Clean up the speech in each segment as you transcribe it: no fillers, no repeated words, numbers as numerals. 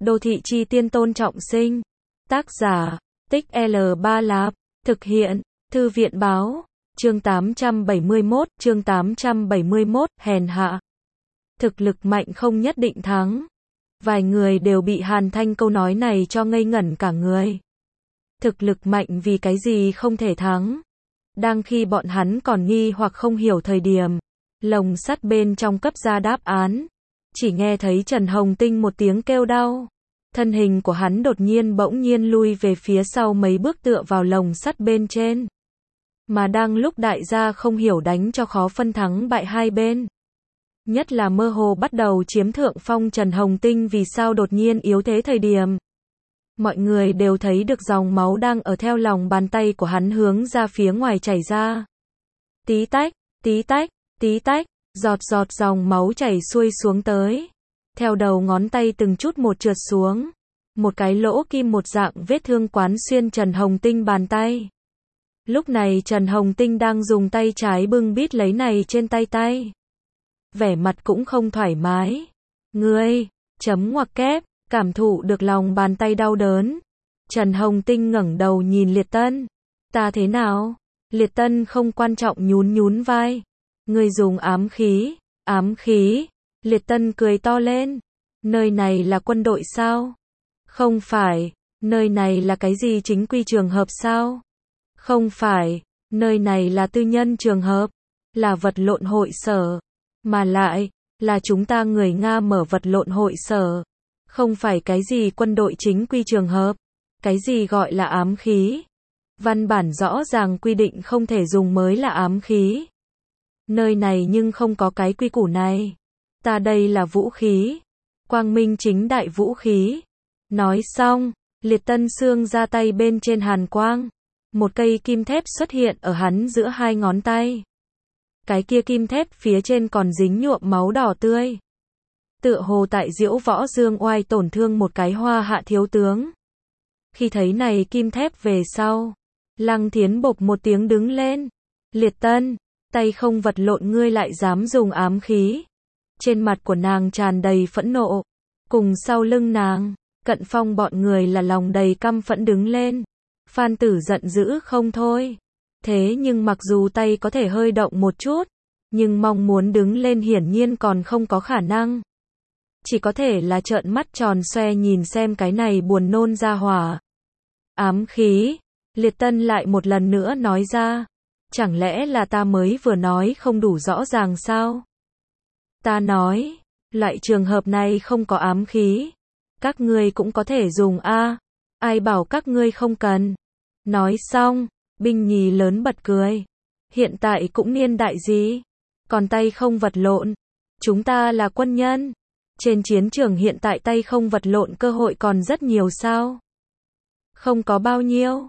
Đô thị chi tiên Tôn Trọng Sinh. Tác giả, Tích L3 Lạp. Thực hiện, Thư viện báo. Chương 871, hèn hạ. Thực lực mạnh không nhất định thắng. Vài người đều bị Hàn Thanh câu nói này cho ngây ngẩn cả người. Thực lực mạnh vì cái gì không thể thắng? Đang khi bọn hắn còn nghi hoặc không hiểu thời điểm, lồng sắt bên trong cấp ra đáp án. Chỉ nghe thấy Trần Hồng Tinh một tiếng kêu đau. Thân hình của hắn đột nhiên bỗng nhiên lui về phía sau mấy bước tựa vào lồng sắt bên trên. Mà đang lúc đại gia không hiểu đánh cho khó phân thắng bại hai bên. Nhất là mơ hồ bắt đầu chiếm thượng phong Trần Hồng Tinh vì sao đột nhiên yếu thế thời điểm. Mọi người đều thấy được dòng máu đang ở theo lòng bàn tay của hắn hướng ra phía ngoài chảy ra. Tí tách, tí tách, tí tách, giọt giọt dòng máu chảy xuôi xuống tới. Theo đầu ngón tay từng chút một trượt xuống. Một cái lỗ kim một dạng vết thương quán xuyên Trần Hồng Tinh bàn tay. Lúc này Trần Hồng Tinh đang dùng tay trái bưng bít lấy này trên tay. Vẻ mặt cũng không thoải mái. Ngươi, chấm ngoặc kép, cảm thụ được lòng bàn tay đau đớn. Trần Hồng Tinh ngẩng đầu nhìn Liệt Tân. Ta thế nào? Liệt Tân không quan trọng nhún vai. Ngươi dùng ám khí. Ám khí. Liệt Tân cười to lên. Nơi này là quân đội sao? Không phải. Nơi này là cái gì chính quy trường hợp sao? Không phải. Nơi này là tư nhân trường hợp. Là vật lộn hội sở. Mà lại, là chúng ta người Nga mở vật lộn hội sở. Không phải cái gì quân đội chính quy trường hợp. Cái gì gọi là ám khí. Văn bản rõ ràng quy định không thể dùng mới là ám khí. Nơi này nhưng không có cái quy củ này. Ta đây là vũ khí. Quang minh chính đại vũ khí. Nói xong, Liệt Tân xương ra tay bên trên hàn quang. Một cây kim thép xuất hiện ở hắn giữa hai ngón tay. Cái kia kim thép phía trên còn dính nhuộm máu đỏ tươi. Tựa hồ tại Diễu Võ Dương Oai tổn thương một cái Hoa Hạ thiếu tướng. Khi thấy này kim thép về sau, Lăng Thiến bộc một tiếng đứng lên. Liệt Tân, tay không vật lộn ngươi lại dám dùng ám khí. Trên mặt của nàng tràn đầy phẫn nộ. Cùng sau lưng nàng, Cận Phong bọn người là lòng đầy căm phẫn đứng lên. Phan Tử giận dữ không thôi. Thế nhưng mặc dù tay có thể hơi động một chút, nhưng mong muốn đứng lên hiển nhiên còn không có khả năng. Chỉ có thể là trợn mắt tròn xoe nhìn xem cái này buồn nôn ra hỏa. Ám khí. Liệt Tân lại một lần nữa nói ra. Chẳng lẽ là ta mới vừa nói không đủ rõ ràng sao? Ta nói, loại trường hợp này không có ám khí. Các ngươi cũng có thể dùng a. Ai bảo các ngươi không cần. Nói xong, Binh Nhì lớn bật cười. Hiện tại cũng niên đại gì? Còn tay không vật lộn. Chúng ta là quân nhân. Trên chiến trường hiện tại tay không vật lộn cơ hội còn rất nhiều sao? Không có bao nhiêu.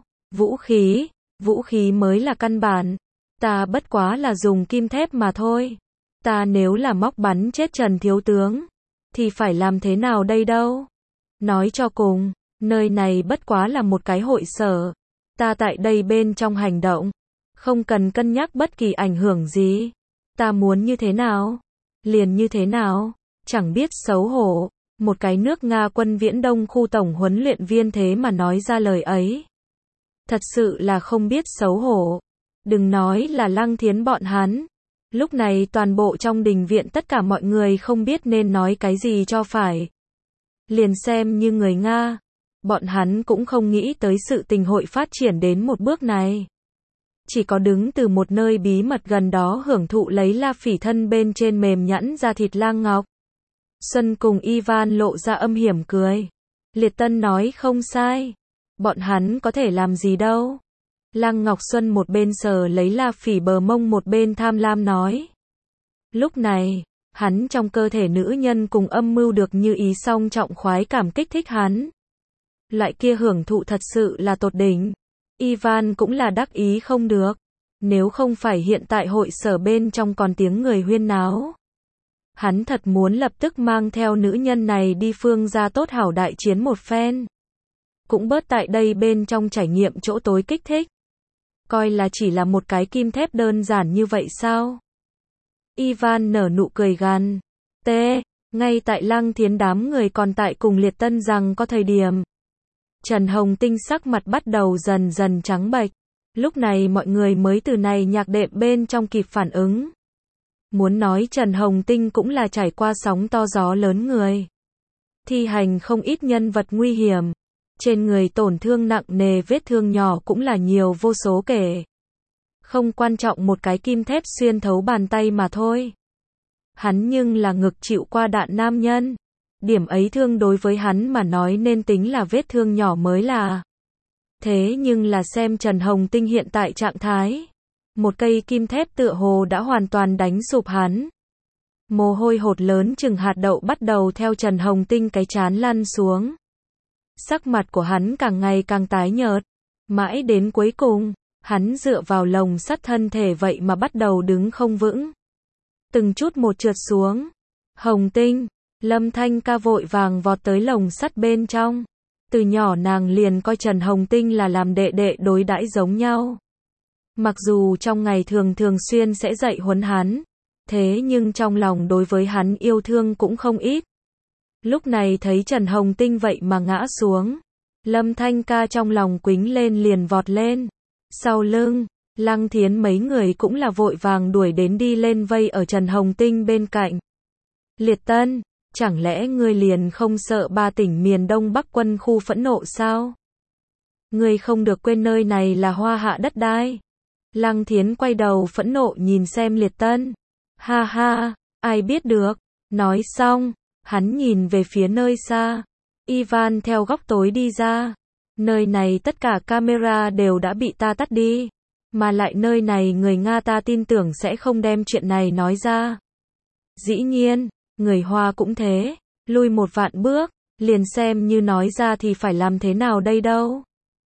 Vũ khí mới là căn bản. Ta bất quá là dùng kim thép mà thôi. Ta nếu là móc bắn chết Trần thiếu tướng, thì phải làm thế nào đây đâu? Nói cho cùng, nơi này bất quá là một cái hội sở. Ta tại đây bên trong hành động, không cần cân nhắc bất kỳ ảnh hưởng gì. Ta muốn như thế nào? Liền như thế nào? Chẳng biết xấu hổ. Một cái nước Nga quân Viễn Đông khu tổng huấn luyện viên thế mà nói ra lời ấy. Thật sự là không biết xấu hổ. Đừng nói là Lăng Thiến bọn hắn. Lúc này toàn bộ trong đình viện tất cả mọi người không biết nên nói cái gì cho phải. Liền xem như người Nga. Bọn hắn cũng không nghĩ tới sự tình hội phát triển đến một bước này. Chỉ có đứng từ một nơi bí mật gần đó hưởng thụ lấy La Phỉ thân bên trên mềm nhẵn da thịt Lang Ngọc Xuân cùng Ivan lộ ra âm hiểm cười. Liệt Tân nói không sai. Bọn hắn có thể làm gì đâu. Lăng Ngọc Xuân một bên sờ lấy La Phỉ bờ mông một bên tham lam nói. Lúc này, hắn trong cơ thể nữ nhân cùng âm mưu được như ý song trọng khoái cảm kích thích hắn. Loại kia hưởng thụ thật sự là tột đỉnh. Ivan cũng là đắc ý không được. Nếu không phải hiện tại hội sở bên trong còn tiếng người huyên náo. Hắn thật muốn lập tức mang theo nữ nhân này đi phương gia tốt hảo đại chiến một phen. Cũng bớt tại đây bên trong trải nghiệm chỗ tối kích thích. Coi là chỉ là một cái kim thép đơn giản như vậy sao? Ivan nở nụ cười gằn. Ngay tại Lăng Thiến đám người còn tại cùng Liệt Tân rằng có thời điểm, Trần Hồng Tinh sắc mặt bắt đầu dần dần trắng bệch. Lúc này mọi người mới từ này nhạc đệm bên trong kịp phản ứng. Muốn nói Trần Hồng Tinh cũng là trải qua sóng to gió lớn người. Thi hành không ít nhân vật nguy hiểm. Trên người tổn thương nặng nề, vết thương nhỏ cũng là nhiều vô số kể. Không quan trọng một cái kim thép xuyên thấu bàn tay mà thôi. Hắn nhưng là ngực chịu qua đạn nam nhân. Điểm ấy thương đối với hắn mà nói nên tính là vết thương nhỏ mới là. Thế nhưng là xem Trần Hồng Tinh hiện tại trạng thái. Một cây kim thép tựa hồ đã hoàn toàn đánh sụp hắn. Mồ hôi hột lớn chừng hạt đậu bắt đầu theo Trần Hồng Tinh cái trán lăn xuống. Sắc mặt của hắn càng ngày càng tái nhợt. Mãi đến cuối cùng, hắn dựa vào lồng sắt thân thể vậy mà bắt đầu đứng không vững. Từng chút một trượt xuống. Hồng Tinh, Lâm Thanh Ca vội vàng vọt tới lồng sắt bên trong. Từ nhỏ nàng liền coi Trần Hồng Tinh là làm đệ đệ đối đãi giống nhau. Mặc dù trong ngày thường thường xuyên sẽ dạy huấn hắn, thế nhưng trong lòng đối với hắn yêu thương cũng không ít. Lúc này thấy Trần Hồng Tinh vậy mà ngã xuống, Lâm Thanh Ca trong lòng quính lên liền vọt lên. Sau lưng, Lăng Thiến mấy người cũng là vội vàng đuổi đến đi lên vây ở Trần Hồng Tinh bên cạnh. Liệt Tân, chẳng lẽ ngươi liền không sợ 3 tỉnh miền Đông Bắc quân khu phẫn nộ sao? Ngươi không được quên nơi này là hoa hạ đất đai. Lăng Thiến quay đầu phẫn nộ nhìn xem Liệt Tân. Ha ha, ai biết được. Nói xong, hắn nhìn về phía nơi xa. Ivan theo góc tối đi ra. Nơi này tất cả camera đều đã bị ta tắt đi. Mà lại nơi này người Nga ta tin tưởng sẽ không đem chuyện này nói ra. Dĩ nhiên, người Hoa cũng thế. Lui một vạn bước, liền xem như nói ra thì phải làm thế nào đây đâu.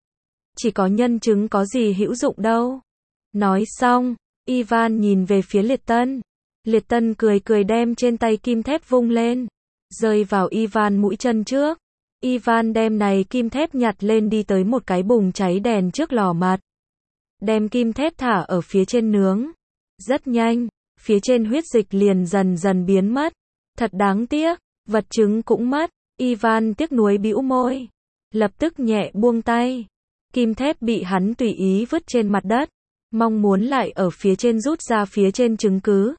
Chỉ có nhân chứng có gì hữu dụng đâu. Nói xong, Ivan nhìn về phía Liệt Tân. Liệt Tân cười cười đem trên tay kim thép vung lên. Rơi vào Ivan mũi chân trước. Ivan đem này kim thép nhặt lên đi tới một cái bùng cháy đèn trước lò mặt. Đem kim thép thả ở phía trên nướng. Rất nhanh, phía trên huyết dịch liền dần dần biến mất. Thật đáng tiếc, vật chứng cũng mất. Ivan tiếc nuối bĩu môi. Lập tức nhẹ buông tay. Kim thép bị hắn tùy ý vứt trên mặt đất. Mong muốn lại ở phía trên rút ra phía trên chứng cứ.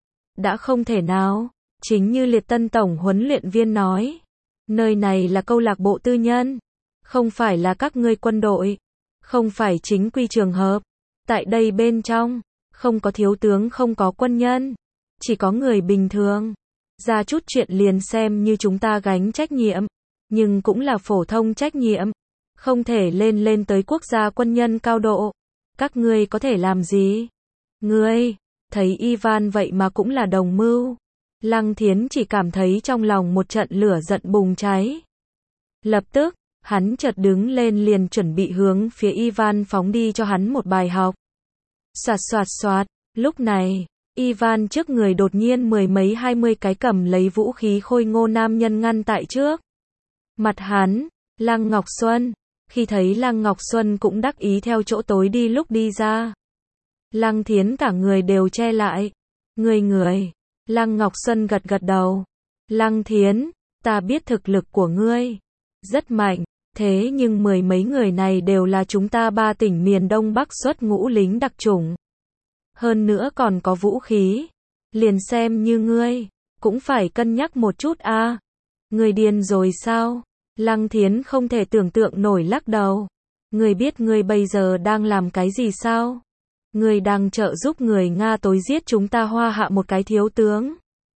Đã không thể nào. Chính như Liệt Tân tổng huấn luyện viên nói. Nơi này là câu lạc bộ tư nhân. Không phải là các ngươi quân đội. Không phải chính quy trường hợp. Tại đây bên trong, không có thiếu tướng, không có quân nhân. Chỉ có người bình thường. Ra chút chuyện liền xem như chúng ta gánh trách nhiệm. Nhưng cũng là phổ thông trách nhiệm. Không thể lên tới quốc gia quân nhân cao độ. Các ngươi có thể làm gì? Ngươi, thấy Ivan vậy mà cũng là đồng mưu. Lăng Thiến chỉ cảm thấy trong lòng một trận lửa giận bùng cháy. Lập tức, hắn chợt đứng lên liền chuẩn bị hướng phía Ivan phóng đi cho hắn một bài học. Xoạt xoạt xoạt, lúc này, Ivan trước người đột nhiên 10 mấy 20 cái cầm lấy vũ khí khôi ngô nam nhân ngăn tại trước. Mặt hắn, Lăng Ngọc Xuân, khi thấy Lăng Ngọc Xuân cũng đắc ý theo chỗ tối đi lúc đi ra. Lăng Thiến cả người đều che lại. Người. Lăng Ngọc Xuân gật gật đầu. Lăng Thiến, ta biết thực lực của ngươi. Rất mạnh, thế nhưng 10 mấy người này đều là chúng ta 3 tỉnh miền Đông Bắc xuất ngũ lính đặc chủng. Hơn nữa còn có vũ khí. Liền xem như ngươi, cũng phải cân nhắc một chút a. Ngươi điên rồi sao? Lăng Thiến không thể tưởng tượng nổi lắc đầu. Ngươi biết ngươi bây giờ đang làm cái gì sao? Ngươi đang trợ giúp người Nga tối giết chúng ta Hoa hạ một cái thiếu tướng.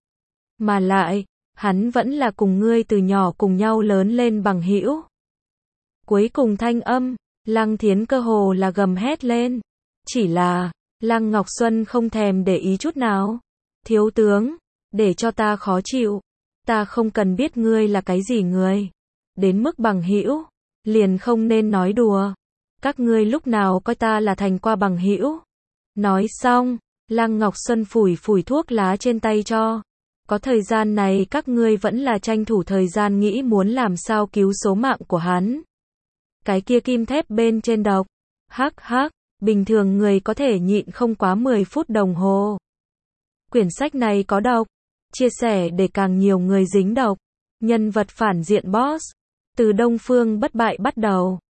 Mà lại, hắn vẫn là cùng ngươi từ nhỏ cùng nhau lớn lên bằng hữu. Cuối cùng thanh âm, Lăng Thiến cơ hồ là gầm hét lên. Chỉ là, Lăng Ngọc Xuân không thèm để ý chút nào. Thiếu tướng, để cho ta khó chịu. Ta không cần biết ngươi là cái gì người. Đến mức bằng hữu, liền không nên nói đùa. Các ngươi lúc nào coi ta là thành qua bằng hữu. Nói xong, Lăng Ngọc Xuân phủi phủi thuốc lá trên tay cho. Có thời gian này các ngươi vẫn là tranh thủ thời gian nghĩ muốn làm sao cứu số mạng của hắn. Cái kia kim thép bên trên độc. Hắc hắc, bình thường người có thể nhịn không quá 10 phút đồng hồ. Quyển sách này có độc. Chia sẻ để càng nhiều người dính độc. Nhân vật phản diện boss. Từ Đông Phương bất bại bắt đầu.